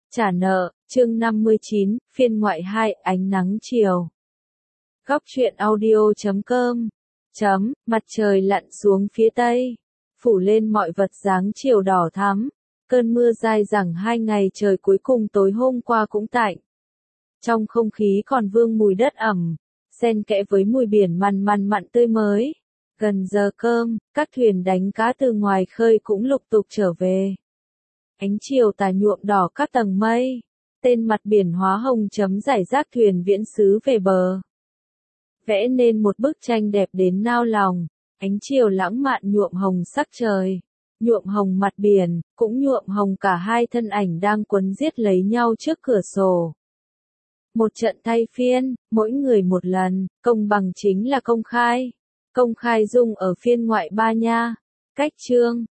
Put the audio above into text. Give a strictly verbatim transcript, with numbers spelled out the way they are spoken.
Trả nợ, chương năm mươi chín, phiên ngoại hai, ánh nắng chiều. Góc truyện audio chấm com chấm, mặt trời lặn xuống phía tây, phủ lên mọi vật dáng chiều đỏ thắm. Cơn mưa dai dẳng hai ngày trời cuối cùng tối hôm qua cũng tạnh. Trong không khí còn vương mùi đất ẩm, xen kẽ với mùi biển mằn mằn mặn tươi mới. Gần giờ cơm, các thuyền đánh cá từ ngoài khơi cũng lục tục trở về. Ánh chiều tà nhuộm đỏ các tầng mây, tên mặt biển hóa hồng chấm rải rác thuyền viễn xứ về bờ. Vẽ nên một bức tranh đẹp đến nao lòng, ánh chiều lãng mạn nhuộm hồng sắc trời, nhuộm hồng mặt biển, cũng nhuộm hồng cả hai thân ảnh đang quấn giết lấy nhau trước cửa sổ. Một trận thay phiên, mỗi người một lần, công bằng chính là công khai. Công khai dung ở phiên ngoại ba nha. Cách chương,